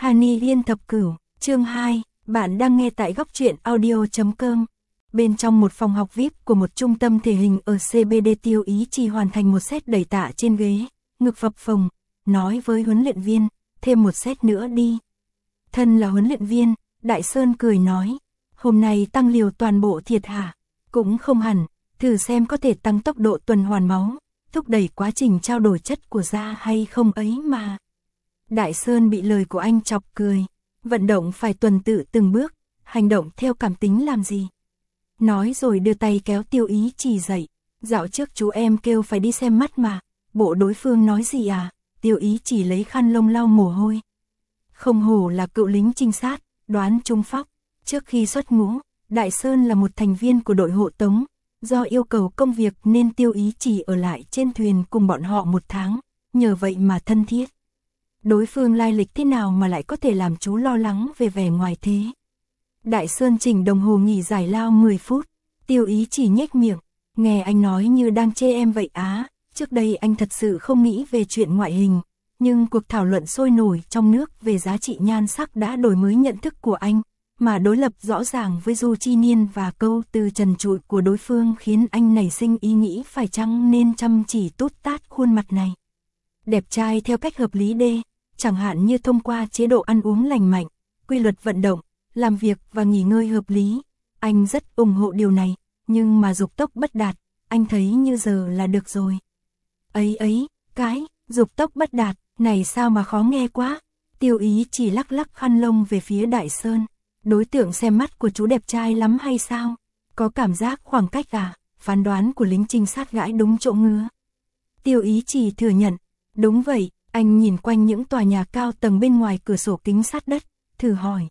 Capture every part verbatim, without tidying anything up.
Hani Liên Thập Cửu, chương hai, bạn đang nghe tại góc truyện audio chấm com. Bên trong một phòng học vi ai pi của một trung tâm thể hình ở xê bê đê, Tiêu Ý Chỉ hoàn thành một set đẩy tạ trên ghế, ngực phập phồng, nói với huấn luyện viên, thêm một set nữa đi. Thân là huấn luyện viên, Đại Sơn cười nói, hôm nay tăng liều toàn bộ thiệt hả? Cũng không hẳn, thử xem có thể tăng tốc độ tuần hoàn máu, thúc đẩy quá trình trao đổi chất của da hay không ấy mà. Đại Sơn bị lời của anh chọc cười, vận động phải tuần tự từng bước, hành động theo cảm tính làm gì. Nói rồi đưa tay kéo Tiêu Ý Chỉ dậy, dạo trước chú em kêu phải đi xem mắt mà, bộ đối phương nói gì à? Tiêu Ý Chỉ lấy khăn lông lau mồ hôi. Không hổ là cựu lính trinh sát, đoán trúng phóc. Trước khi xuất ngũ, Đại Sơn là một thành viên của đội hộ tống, do yêu cầu công việc nên Tiêu Ý Chỉ ở lại trên thuyền cùng bọn họ một tháng, nhờ vậy mà thân thiết. Đối phương lai lịch thế nào mà lại có thể làm chú lo lắng về vẻ ngoài thế? Đại Sơn chỉnh đồng hồ nghỉ giải lao mười phút, Tiêu Ý Chỉ nhếch miệng, nghe anh nói như đang chê em vậy á, trước đây anh thật sự không nghĩ về chuyện ngoại hình, nhưng cuộc thảo luận sôi nổi trong nước về giá trị nhan sắc đã đổi mới nhận thức của anh, mà đối lập rõ ràng với Du Chi Niên và câu từ trần trụi của đối phương khiến anh nảy sinh ý nghĩ phải chăng nên chăm chỉ tút tát khuôn mặt này. Đẹp trai theo cách hợp lý đê, chẳng hạn như thông qua chế độ ăn uống lành mạnh, quy luật vận động, làm việc và nghỉ ngơi hợp lý. Anh rất ủng hộ điều này, nhưng mà dục tốc bất đạt, anh thấy như giờ là được rồi. Ấy ấy, cái, dục tốc bất đạt, này sao mà khó nghe quá. Tiêu Ý Chỉ lắc lắc khăn lông về phía Đại Sơn. Đối tượng xem mắt của chú đẹp trai lắm hay sao? Có cảm giác khoảng cách à? Phán đoán của lính trinh sát gãi đúng chỗ ngứa. Tiêu Ý Chỉ thừa nhận, đúng vậy. Anh nhìn quanh những tòa nhà cao tầng bên ngoài cửa sổ kính sát đất, thử hỏi.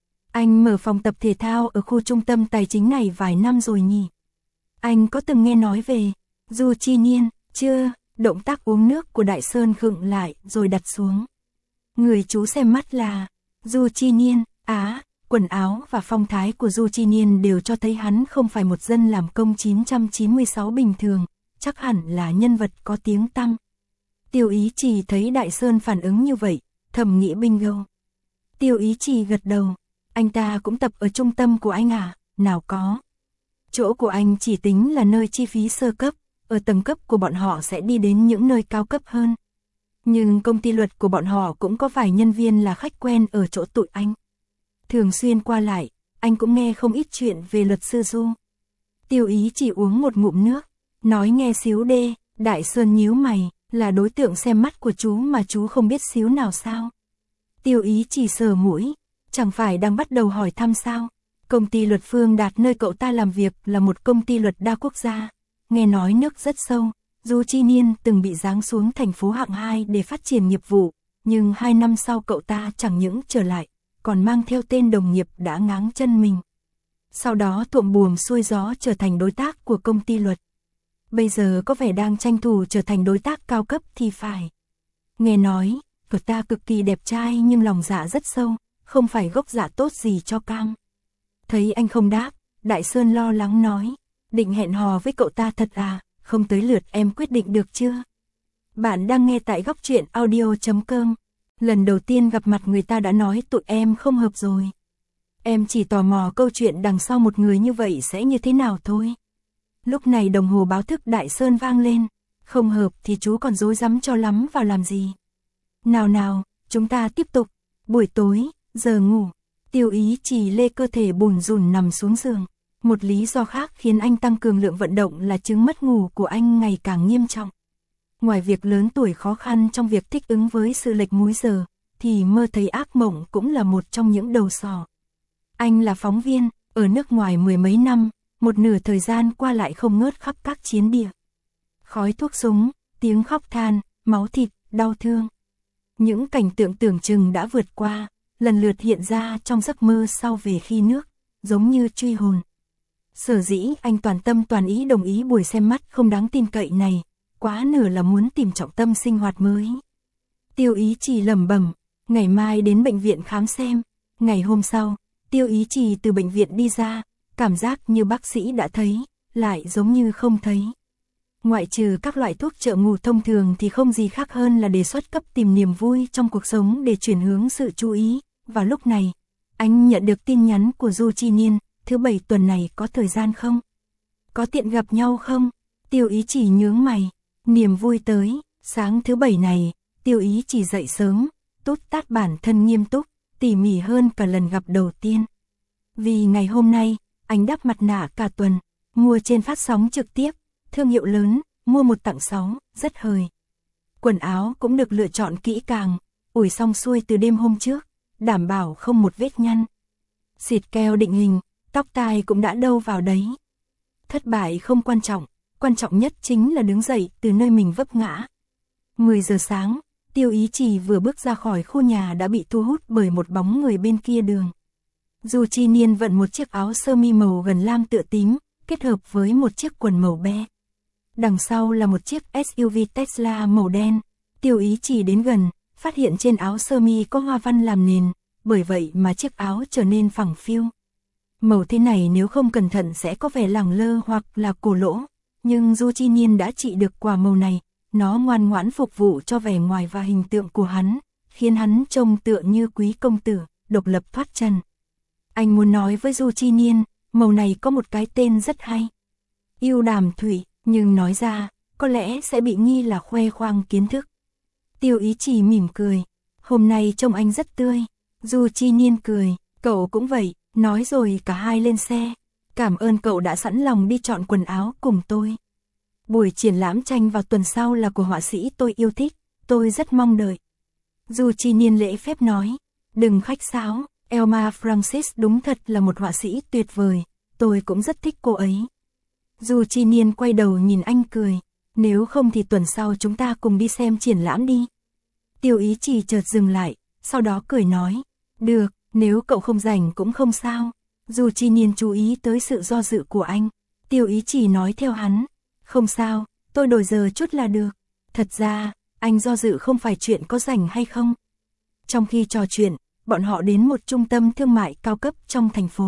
Anh mở phòng tập thể thao ở khu trung tâm tài chính này vài năm rồi nhỉ? Anh có từng nghe nói về Du Chi Niên, chưa? Động tác uống nước của Đại Sơn khựng lại rồi đặt xuống. Người chú xem mắt là Du Chi Niên, á, quần áo và phong thái của Du Chi Niên đều cho thấy hắn không phải một dân làm công chín trăm chín mươi sáu bình thường, chắc hẳn là nhân vật có tiếng tăm. Tiêu Ý Chỉ thấy Đại Sơn phản ứng như vậy, thầm nghĩ bingo. Tiêu Ý Chỉ gật đầu, anh ta cũng tập ở trung tâm của anh à? Nào có. Chỗ của anh chỉ tính là nơi chi phí sơ cấp, ở tầng cấp của bọn họ sẽ đi đến những nơi cao cấp hơn. Nhưng công ty luật của bọn họ cũng có vài nhân viên là khách quen ở chỗ tụi anh. Thường xuyên qua lại, anh cũng nghe không ít chuyện về luật sư Du. Tiêu Ý Chỉ uống một ngụm nước, nói nghe xíu đê. Đại Sơn nhíu mày, là đối tượng xem mắt của chú mà chú không biết xíu nào sao? Tiêu Ý Chỉ sờ mũi, chẳng phải đang bắt đầu hỏi thăm sao? Công ty luật Phương Đạt nơi cậu ta làm việc là một công ty luật đa quốc gia, nghe nói nước rất sâu. Du Chi Niên từng bị giáng xuống thành phố hạng hai để phát triển nghiệp vụ, nhưng hai năm sau cậu ta chẳng những trở lại, còn mang theo tên đồng nghiệp đã ngáng chân mình. Sau đó thuộm buồm xuôi gió trở thành đối tác của công ty luật. Bây giờ có vẻ đang tranh thủ trở thành đối tác cao cấp thì phải. Nghe nói, cậu ta cực kỳ đẹp trai nhưng lòng dạ rất sâu, không phải gốc dạ tốt gì cho cam. Thấy anh không đáp, Đại Sơn lo lắng nói, định hẹn hò với cậu ta thật à? Không tới lượt em quyết định được chưa? Bạn đang nghe tại góc truyện audio chấm com. Lần đầu tiên gặp mặt người ta đã nói tụi em không hợp rồi. Em chỉ tò mò câu chuyện đằng sau một người như vậy sẽ như thế nào thôi. Lúc này đồng hồ báo thức Đại Sơn vang lên. Không hợp thì chú còn rối rắm cho lắm vào làm gì. Nào nào, chúng ta tiếp tục. Buổi tối, giờ ngủ. Tiêu Ý Chỉ lê cơ thể bùn rùn nằm xuống giường. Một lý do khác khiến anh tăng cường lượng vận động là chứng mất ngủ của anh ngày càng nghiêm trọng. Ngoài việc lớn tuổi khó khăn trong việc thích ứng với sự lệch múi giờ, thì mơ thấy ác mộng cũng là một trong những đầu sỏ. Anh là phóng viên, ở nước ngoài mười mấy năm, một nửa thời gian qua lại không ngớt khắp các chiến địa. Khói thuốc súng, tiếng khóc than, máu thịt, đau thương. Những cảnh tượng tưởng chừng đã vượt qua, lần lượt hiện ra trong giấc mơ sau về khi nước, giống như truy hồn. Sở dĩ anh toàn tâm toàn ý đồng ý buổi xem mắt không đáng tin cậy này, quá nửa là muốn tìm trọng tâm sinh hoạt mới. Tiêu Ý Chỉ lẩm bẩm, ngày mai đến bệnh viện khám xem. Ngày hôm sau, Tiêu Ý Chỉ từ bệnh viện đi ra, cảm giác như bác sĩ đã thấy, lại giống như không thấy. Ngoại trừ các loại thuốc trợ ngủ thông thường thì không gì khác hơn là đề xuất cấp tìm niềm vui trong cuộc sống để chuyển hướng sự chú ý. Vào lúc này, anh nhận được tin nhắn của Du Chi Niên, thứ bảy tuần này có thời gian không? Có tiện gặp nhau không? Tiêu Ý Chỉ nhướng mày, niềm vui tới, sáng thứ bảy này, Tiêu Ý Chỉ dậy sớm, tút tát bản thân nghiêm túc, tỉ mỉ hơn cả lần gặp đầu tiên. Vì ngày hôm nay, anh đắp mặt nạ cả tuần, mua trên phát sóng trực tiếp, thương hiệu lớn, mua một tặng sáu, rất hời. Quần áo cũng được lựa chọn kỹ càng, ủi xong xuôi từ đêm hôm trước, đảm bảo không một vết nhăn. Xịt keo định hình, tóc tai cũng đã đâu vào đấy. Thất bại không quan trọng, quan trọng nhất chính là đứng dậy từ nơi mình vấp ngã. mười giờ sáng, Tiêu Ý Chỉ vừa bước ra khỏi khu nhà đã bị thu hút bởi một bóng người bên kia đường. Du Chi Niên vận một chiếc áo sơ mi màu gần lam tựa tím, kết hợp với một chiếc quần màu be. Đằng sau là một chiếc ét u vê Tesla màu đen. Tiêu Ý Chỉ đến gần, phát hiện trên áo sơ mi có hoa văn làm nền, bởi vậy mà chiếc áo trở nên phẳng phiu. Màu thế này nếu không cẩn thận sẽ có vẻ lẳng lơ hoặc là cổ lỗ, nhưng Du Chi Niên đã trị được quả màu này, nó ngoan ngoãn phục vụ cho vẻ ngoài và hình tượng của hắn, khiến hắn trông tựa như quý công tử, độc lập thoát trần. Anh muốn nói với Du Chi Niên, màu này có một cái tên rất hay. Yêu đàm thủy, nhưng nói ra, có lẽ sẽ bị nghi là khoe khoang kiến thức. Tiêu Ý Chỉ mỉm cười, hôm nay trông anh rất tươi. Du Chi Niên cười, cậu cũng vậy, nói rồi cả hai lên xe. Cảm ơn cậu đã sẵn lòng đi chọn quần áo cùng tôi. Buổi triển lãm tranh vào tuần sau là của họa sĩ tôi yêu thích, tôi rất mong đợi. Du Chi Niên lễ phép nói, đừng khách sáo, Elma Francis đúng thật là một họa sĩ tuyệt vời, tôi cũng rất thích cô ấy. Du Chi Niên quay đầu nhìn anh cười, nếu không thì tuần sau chúng ta cùng đi xem triển lãm đi. Tiêu Ý Chỉ chợt dừng lại, sau đó cười nói, được, nếu cậu không rảnh cũng không sao. Du Chi Niên chú ý tới sự do dự của anh, Tiêu Ý Chỉ nói theo hắn, không sao, tôi đổi giờ chút là được. Thật ra, anh do dự không phải chuyện có rảnh hay không. Trong khi trò chuyện, bọn họ đến một trung tâm thương mại cao cấp trong thành phố.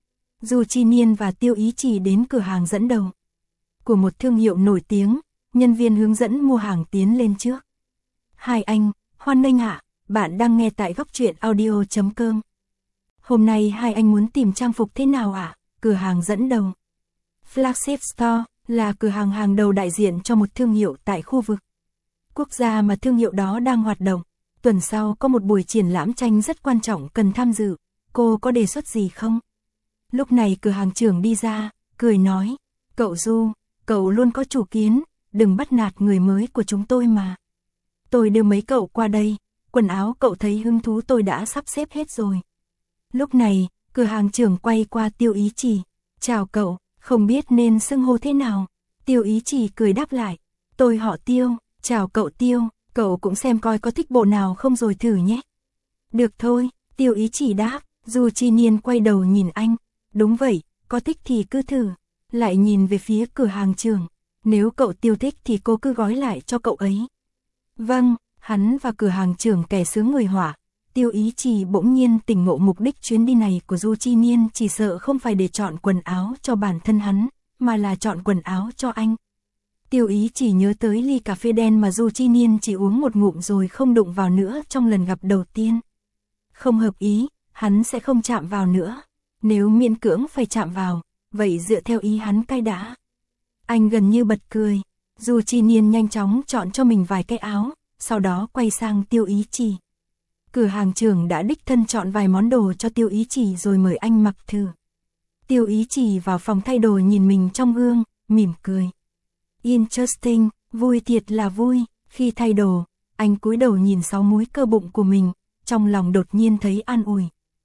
Du Chi Niên và Tiêu Ý Chỉ đến cửa hàng dẫn đầu của một thương hiệu nổi tiếng, nhân viên hướng dẫn mua hàng tiến lên trước. Hai anh, hoan nghênh ạ, bạn đang nghe tại góc truyện audio chấm com. Hôm nay hai anh muốn tìm trang phục thế nào ạ? À? Cửa hàng dẫn đầu. Flagship Store là cửa hàng hàng đầu đại diện cho một thương hiệu tại khu vực quốc gia mà thương hiệu đó đang hoạt động. Tuần sau có một buổi triển lãm tranh rất quan trọng cần tham dự, cô có đề xuất gì không? Lúc này cửa hàng trưởng đi ra, cười nói, cậu Du, cậu luôn có chủ kiến, đừng bắt nạt người mới của chúng tôi mà. Tôi đưa mấy cậu qua đây, quần áo cậu thấy hứng thú tôi đã sắp xếp hết rồi. Lúc này, cửa hàng trưởng quay qua Tiêu Ý Chỉ, chào cậu, không biết nên xưng hô thế nào. Tiêu Ý Chỉ cười đáp lại, tôi họ Tiêu, chào cậu Tiêu, cậu cũng xem coi có thích bộ nào không rồi thử nhé. Được thôi, Tiêu Ý Chỉ đáp. Du Chi Niên quay đầu nhìn anh, đúng vậy, có thích thì cứ thử. Lại nhìn về phía cửa hàng trưởng, nếu cậu Tiêu thích thì cô cứ gói lại cho cậu ấy. Vâng, hắn và cửa hàng trưởng kẻ sướng người họa. Tiêu Ý Chỉ bỗng nhiên tỉnh ngộ mục đích chuyến đi này của Du Chi Niên chỉ sợ không phải để chọn quần áo cho bản thân hắn, mà là chọn quần áo cho anh. Tiêu Ý Chỉ nhớ tới ly cà phê đen mà Du Chi Niên chỉ uống một ngụm rồi không đụng vào nữa trong lần gặp đầu tiên. Không hợp ý, hắn sẽ không chạm vào nữa. Nếu miễn cưỡng phải chạm vào, vậy dựa theo ý hắn cai đã. Anh gần như bật cười. Du Chi Niên nhanh chóng chọn cho mình vài cái áo, sau đó quay sang Tiêu Ý Chỉ. Cửa hàng trưởng đã đích thân chọn vài món đồ cho Tiêu Ý Chỉ rồi mời anh mặc thử. Tiêu Ý Chỉ vào phòng thay đồ nhìn mình trong gương, mỉm cười. Interesting, vui thiệt là vui. Khi thay đồ, anh cúi đầu nhìn sáu múi cơ bụng của mình, trong lòng đột nhiên thấy an ủi.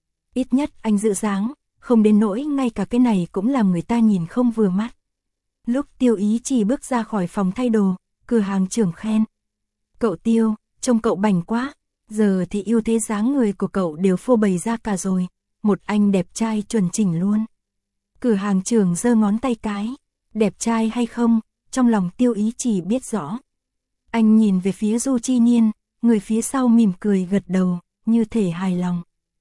Ít nhất anh giữ dáng, không đến nỗi ngay cả cái này cũng làm người ta nhìn không vừa mắt. Lúc Tiêu Ý Chỉ bước ra khỏi phòng thay đồ, cửa hàng trưởng khen. Cậu Tiêu, trông cậu bảnh quá, giờ thì ưu thế dáng người của cậu đều phô bày ra cả rồi, một anh đẹp trai chuẩn chỉnh luôn. Cửa hàng trưởng giơ ngón tay cái, đẹp trai hay không, trong lòng Tiêu Ý Chỉ biết rõ. Anh nhìn về phía Du Chi Niên, người phía sau mỉm cười gật đầu, như thể hài lòng.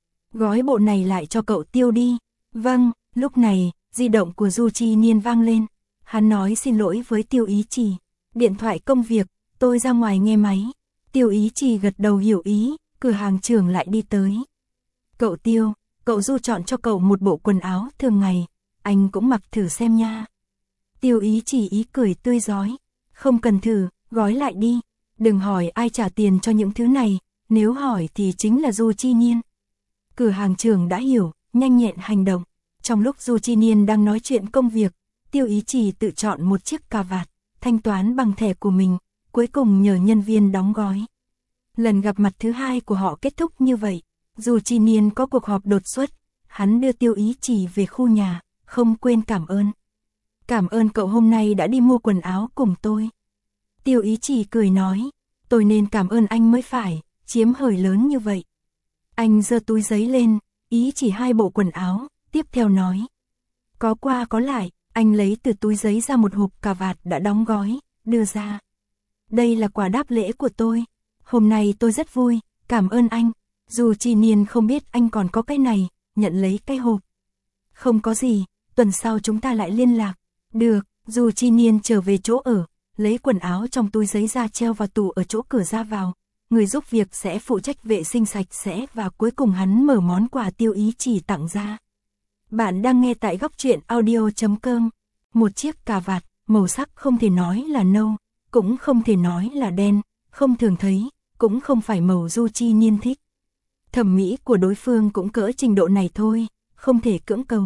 Gói bộ này lại cho cậu Tiêu đi. Vâng, lúc này, di động của Du Chi Niên vang lên. Hắn nói xin lỗi với Tiêu Ý Chỉ. Điện thoại công việc, tôi ra ngoài nghe máy. Tiêu Ý Trì gật đầu hiểu ý, cửa hàng trưởng lại đi tới. Cậu Tiêu, cậu Du chọn cho cậu một bộ quần áo thường ngày, anh cũng mặc thử xem nha. Tiêu Ý Trì ý cười tươi rói, không cần thử, gói lại đi, đừng hỏi ai trả tiền cho những thứ này, nếu hỏi thì chính là Du Chi Niên. Cửa hàng trưởng đã hiểu, nhanh nhẹn hành động. Trong lúc Du Chi Niên đang nói chuyện công việc, Tiêu Ý Trì tự chọn một chiếc cà vạt, thanh toán bằng thẻ của mình, cuối cùng nhờ nhân viên đóng gói. Lần gặp mặt thứ hai của họ kết thúc như vậy, Du Chi Niên có cuộc họp đột xuất, hắn đưa Tiêu Ý Trì về khu nhà, không quên cảm ơn. Cảm ơn cậu hôm nay đã đi mua quần áo cùng tôi. Tiêu Ý Trì cười nói, tôi nên cảm ơn anh mới phải, chiếm hời lớn như vậy. Anh giơ túi giấy lên, ý chỉ hai bộ quần áo, tiếp theo nói. Có qua có lại, anh lấy từ túi giấy ra một hộp cà vạt đã đóng gói, đưa ra. Đây là quà đáp lễ của tôi. Hôm nay tôi rất vui, cảm ơn anh. Dù Chi Niên không biết anh còn có cái này, nhận lấy cái hộp. Không có gì, tuần sau chúng ta lại liên lạc. Được, dù Chi Niên trở về chỗ ở, lấy quần áo trong túi giấy ra treo vào tủ ở chỗ cửa ra vào. Người giúp việc sẽ phụ trách vệ sinh sạch sẽ và cuối cùng hắn mở món quà Tiêu Ý Trì tặng ra. Bạn đang nghe tại góc truyện audio chấm com. Một chiếc cà vạt, màu sắc không thể nói là nâu, cũng không thể nói là đen, không thường thấy, cũng không phải màu Du Chi Niên thích. Thẩm mỹ của đối phương cũng cỡ trình độ này thôi, không thể cưỡng cầu.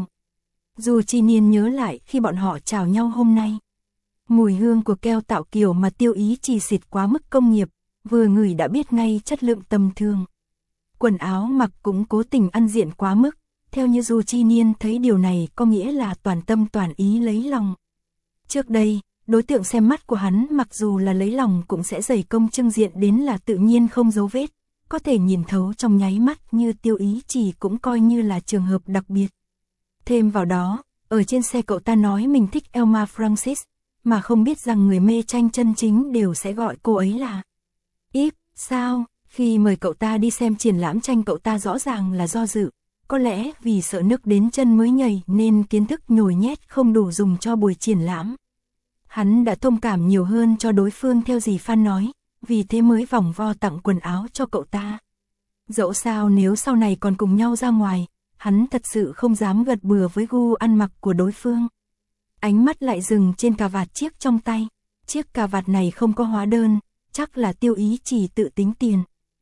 Du Chi Niên nhớ lại khi bọn họ chào nhau hôm nay. Mùi hương của keo tạo kiểu mà Tiêu Ý Trì xịt quá mức công nghiệp, vừa ngửi đã biết ngay chất lượng tầm thường. Quần áo mặc cũng cố tình ăn diện quá mức, theo như Du Chi Niên thấy điều này có nghĩa là toàn tâm toàn ý lấy lòng. Trước đây, đối tượng xem mắt của hắn mặc dù là lấy lòng cũng sẽ dày công trưng diện đến là tự nhiên không dấu vết, có thể nhìn thấu trong nháy mắt như Tiêu Ý Trì cũng coi như là trường hợp đặc biệt. Thêm vào đó, ở trên xe cậu ta nói mình thích Elma Francis, mà không biết rằng người mê tranh chân chính đều sẽ gọi cô ấy là Íp, sao? Khi mời cậu ta đi xem triển lãm tranh cậu ta rõ ràng là do dự, có lẽ vì sợ nước đến chân mới nhảy nên kiến thức nhồi nhét không đủ dùng cho buổi triển lãm. Hắn đã thông cảm nhiều hơn cho đối phương theo dì Phan nói, vì thế mới vòng vo tặng quần áo cho cậu ta. Dẫu sao nếu sau này còn cùng nhau ra ngoài, hắn thật sự không dám gật bừa với gu ăn mặc của đối phương. Ánh mắt lại dừng trên cà vạt chiếc trong tay, chiếc cà vạt này không có hóa đơn, chắc là Tiêu Ý Trì tự tính tiền.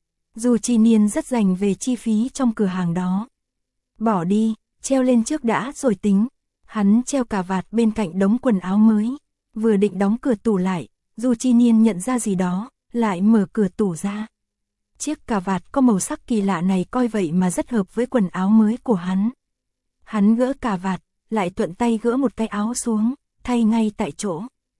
Dù Chi Niên rất dành về chi phí trong cửa hàng đó. Bỏ đi, treo lên trước đã rồi tính. Hắn treo cà vạt bên cạnh đống quần áo mới, vừa định đóng cửa tủ lại, Dù Chi Niên nhận ra gì đó, lại mở cửa tủ ra. Chiếc cà vạt có màu sắc kỳ lạ này coi vậy mà rất hợp với quần áo mới của hắn. Hắn gỡ cà vạt, lại thuận tay gỡ một cái áo xuống, thay ngay tại chỗ.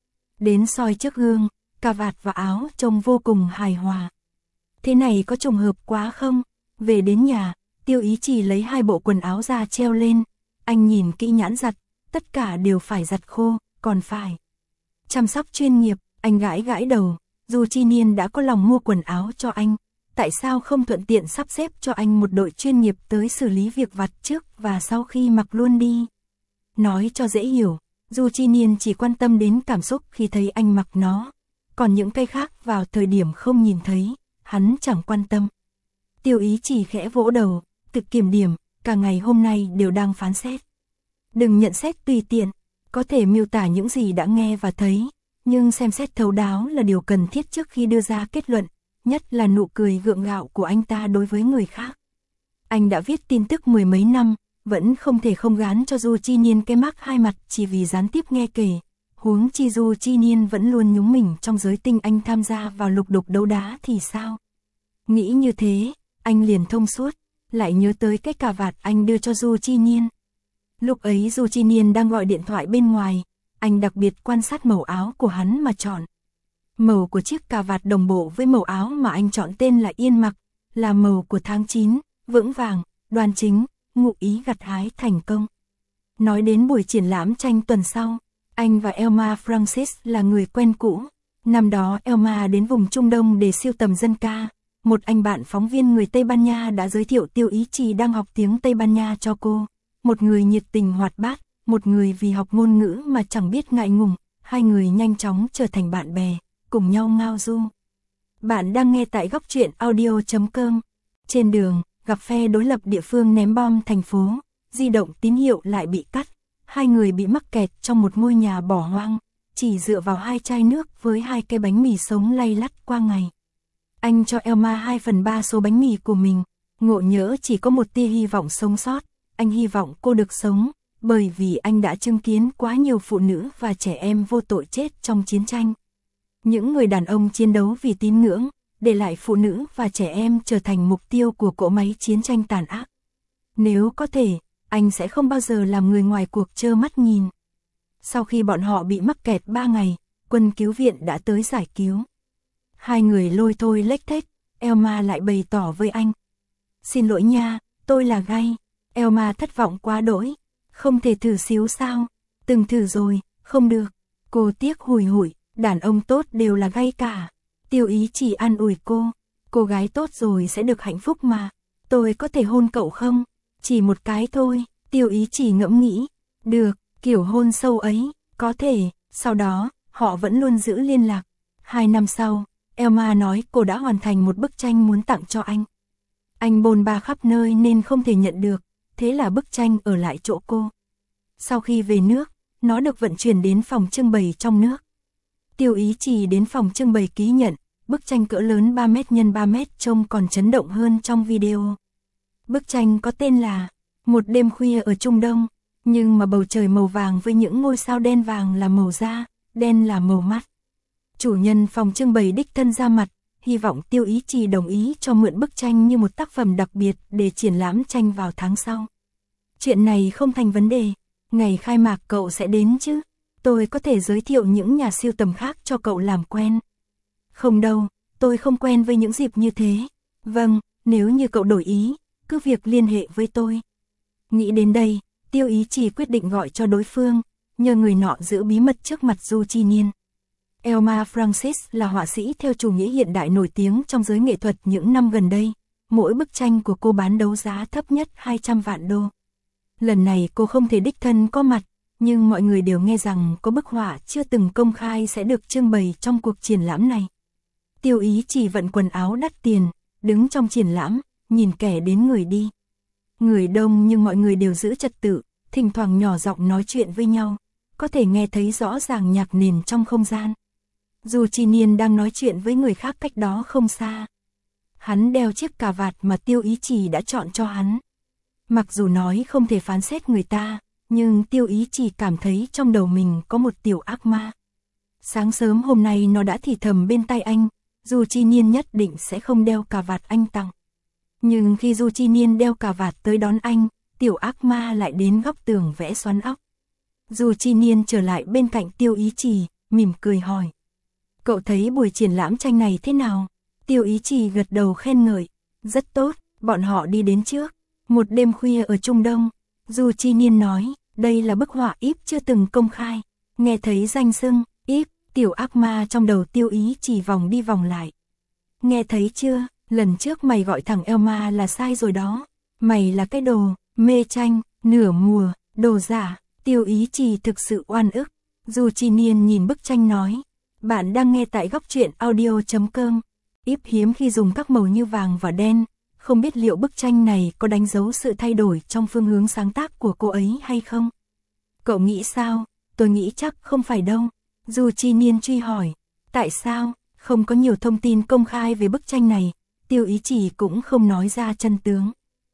Đến soi trước gương, cà vạt và áo trông vô cùng hài hòa. Thế này có trùng hợp quá không? Về đến nhà, Tiêu Ý Trì lấy hai bộ quần áo ra treo lên. Anh nhìn kỹ nhãn giặt, tất cả đều phải giặt khô, còn phải chăm sóc chuyên nghiệp. Anh gãi gãi đầu, dù Chi Niên đã có lòng mua quần áo cho anh, tại sao không thuận tiện sắp xếp cho anh một đội chuyên nghiệp tới xử lý việc vặt trước và sau khi mặc luôn đi. Nói cho dễ hiểu, dù Chi Niên chỉ quan tâm đến cảm xúc khi thấy anh mặc nó, còn những cái khác vào thời điểm không nhìn thấy, hắn chẳng quan tâm. Tiêu Ý Trì khẽ vỗ đầu, tự kiểm điểm, cả ngày hôm nay đều đang phán xét. Đừng nhận xét tùy tiện, có thể miêu tả những gì đã nghe và thấy, nhưng xem xét thấu đáo là điều cần thiết trước khi đưa ra kết luận, nhất là nụ cười gượng gạo của anh ta đối với người khác. Anh đã viết tin tức mười mấy năm, vẫn không thể không gán cho Du Chi Niên cái mác hai mặt chỉ vì gián tiếp nghe kể. Huống chi Du Chi Niên vẫn luôn nhúng mình trong giới tinh anh tham gia vào lục đục đấu đá thì sao? Nghĩ như thế, anh liền thông suốt, lại nhớ tới cái cà vạt anh đưa cho Du Chi Niên. Lúc ấy Du Chi Niên đang gọi điện thoại bên ngoài, anh đặc biệt quan sát màu áo của hắn mà chọn. Màu của chiếc cà vạt đồng bộ với màu áo mà anh chọn tên là Yên Mặc, là màu của tháng chín, vững vàng, đoan chính, ngụ ý gặt hái thành công. Nói đến buổi triển lãm tranh tuần sau, anh và Elma Francis là người quen cũ. Năm đó Elma đến vùng Trung Đông để siêu tầm dân ca. Một anh bạn phóng viên người Tây Ban Nha đã giới thiệu Tiêu Ý Trì đang học tiếng Tây Ban Nha cho cô. Một người nhiệt tình hoạt bát, một người vì học ngôn ngữ mà chẳng biết ngại ngùng, hai người nhanh chóng trở thành bạn bè, cùng nhau ngao du. Bạn đang nghe tại góc truyện audio chấm com. Trên đường, gặp phe đối lập địa phương ném bom thành phố, di động tín hiệu lại bị cắt. Hai người bị mắc kẹt trong một ngôi nhà bỏ hoang, chỉ dựa vào hai chai nước với hai cái bánh mì sống lay lắt qua ngày. Anh cho Elma hai phần ba số bánh mì của mình, ngộ nhỡ chỉ có một tia hy vọng sống sót. Anh hy vọng cô được sống, bởi vì anh đã chứng kiến quá nhiều phụ nữ và trẻ em vô tội chết trong chiến tranh. Những người đàn ông chiến đấu vì tín ngưỡng, để lại phụ nữ và trẻ em trở thành mục tiêu của cỗ máy chiến tranh tàn ác. Nếu có thể, anh sẽ không bao giờ làm người ngoài cuộc trơ mắt nhìn. Sau khi bọn họ bị mắc kẹt ba ngày, quân cứu viện đã tới giải cứu. Hai người lôi thôi lếch thếch, Elma lại bày tỏ với anh. Xin lỗi nha, tôi là gay. Elma thất vọng quá đỗi. Không thể thử xíu sao? Từng thử rồi, không được. Cô tiếc hùi hụi, đàn ông tốt đều là gay cả. Tiêu Ý Chỉ an ủi cô. Cô gái tốt rồi sẽ được hạnh phúc mà. Tôi có thể hôn cậu không? Chỉ một cái thôi. Tiêu Ý Chỉ ngẫm nghĩ. Được, kiểu hôn sâu ấy, có thể. Sau đó, họ vẫn luôn giữ liên lạc. Hai năm sau, Elma nói cô đã hoàn thành một bức tranh muốn tặng cho anh. Anh bôn ba khắp nơi nên không thể nhận được, thế là bức tranh ở lại chỗ cô. Sau khi về nước, nó được vận chuyển đến phòng trưng bày trong nước. Tiêu Ý Chỉ đến phòng trưng bày ký nhận, bức tranh cỡ lớn ba mét nhân ba mét trông còn chấn động hơn trong video. Bức tranh có tên là Một đêm khuya ở Trung Đông, nhưng mà bầu trời màu vàng với những ngôi sao đen vàng là màu da, đen là màu mắt. Chủ nhân phòng trưng bày đích thân ra mặt, hy vọng Tiêu Ý Chỉ đồng ý cho mượn bức tranh như một tác phẩm đặc biệt để triển lãm tranh vào tháng sau. Chuyện này không thành vấn đề, ngày khai mạc cậu sẽ đến chứ, tôi có thể giới thiệu những nhà sưu tầm khác cho cậu làm quen. Không đâu, tôi không quen với những dịp như thế. Vâng, nếu như cậu đổi ý, cứ việc liên hệ với tôi. Nghĩ đến đây, Tiêu Ý Chỉ quyết định gọi cho đối phương, nhờ người nọ giữ bí mật trước mặt Du Chi Niên. Elma Francis là họa sĩ theo chủ nghĩa hiện đại nổi tiếng trong giới nghệ thuật những năm gần đây. Mỗi bức tranh của cô bán đấu giá thấp nhất hai trăm vạn đô. Lần này cô không thể đích thân có mặt, nhưng mọi người đều nghe rằng có bức họa chưa từng công khai sẽ được trưng bày trong cuộc triển lãm này. Tiêu Ý Chỉ vận quần áo đắt tiền, đứng trong triển lãm, nhìn kẻ đến người đi. Người đông nhưng mọi người đều giữ trật tự, thỉnh thoảng nhỏ giọng nói chuyện với nhau, có thể nghe thấy rõ ràng nhạc nền trong không gian. Du Chi Niên đang nói chuyện với người khác cách đó không xa. Hắn đeo chiếc cà vạt mà Tiêu Ý Chỉ đã chọn cho hắn. Mặc dù nói không thể phán xét người ta, nhưng Tiêu Ý Chỉ cảm thấy trong đầu mình có một tiểu ác ma. Sáng sớm hôm nay nó đã thì thầm bên tai anh, Du Chi Niên nhất định sẽ không đeo cà vạt anh tặng. Nhưng khi Du Chi Niên đeo cà vạt tới đón anh, tiểu ác ma lại đến góc tường vẽ xoắn óc. Du Chi Niên trở lại bên cạnh Tiêu Ý Chỉ, mỉm cười hỏi. Cậu thấy buổi triển lãm tranh này thế nào? Tiêu Ý Chỉ gật đầu khen ngợi. Rất tốt, bọn họ đi đến trước. Một đêm khuya ở Trung Đông. Du Chi Niên nói, đây là bức họa íp chưa từng công khai. Nghe thấy danh xưng, íp, tiểu ác ma trong đầu Tiêu Ý Chỉ vòng đi vòng lại. Nghe thấy chưa, lần trước mày gọi thằng Elma là sai rồi đó. Mày là cái đồ, mê tranh, nửa mùa, đồ giả. Tiêu Ý Chỉ thực sự oan ức. Du Chi Niên nhìn bức tranh nói. Bạn đang nghe tại góc truyện audio chấm com. Íp hiếm khi dùng các màu như vàng và đen. Không biết liệu bức tranh này có đánh dấu sự thay đổi trong phương hướng sáng tác của cô ấy hay không? Cậu nghĩ sao? Tôi nghĩ chắc không phải đâu. Du Chi Niên truy hỏi. Tại sao? Không có nhiều thông tin công khai về bức tranh này. Tiêu Ý Chỉ cũng không nói ra chân tướng.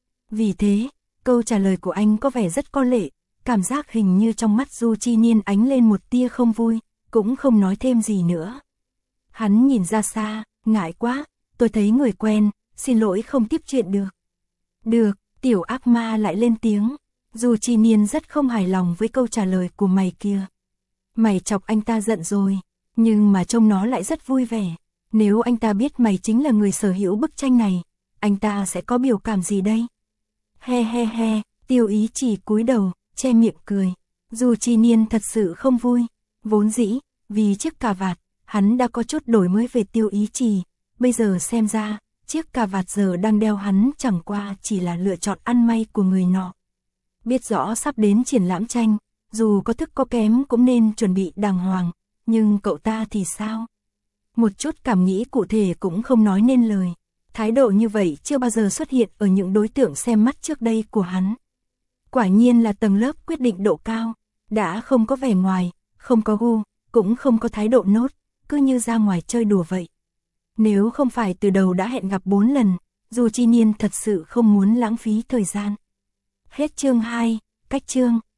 Vì thế, câu trả lời của anh có vẻ rất có lệ. Cảm giác hình như trong mắt Du Chi Niên ánh lên một tia không vui. Cũng không nói thêm gì nữa. Hắn nhìn ra xa, ngại quá, tôi thấy người quen, xin lỗi không tiếp chuyện được. Được, tiểu ác ma lại lên tiếng. Du Chi Niên rất không hài lòng với câu trả lời của mày kia. Mày chọc anh ta giận rồi, nhưng mà trông nó lại rất vui vẻ. Nếu anh ta biết mày chính là người sở hữu bức tranh này, anh ta sẽ có biểu cảm gì đây? He he he, Tiêu Ý Chỉ cúi đầu, che miệng cười. Du Chi Niên thật sự không vui. Vốn dĩ, vì chiếc cà vạt, hắn đã có chút đổi mới về Tiêu Ý Chỉ. Bây giờ xem ra, chiếc cà vạt giờ đang đeo hắn chẳng qua chỉ là lựa chọn ăn may của người nọ. Biết rõ sắp đến triển lãm tranh, dù có thức có kém cũng nên chuẩn bị đàng hoàng, Nhưng cậu ta thì sao? Một chút cảm nghĩ cụ thể cũng không nói nên lời. Thái độ như vậy chưa bao giờ xuất hiện ở những đối tượng xem mắt trước đây của hắn. Quả nhiên là tầng lớp quyết định độ cao, đã không có vẻ ngoài, không có gu, cũng không có thái độ nốt, cứ như ra ngoài chơi đùa vậy. Nếu không phải từ đầu đã hẹn gặp bốn lần, dù Chi Niên thật sự không muốn lãng phí thời gian. Hết chương hai, cách chương.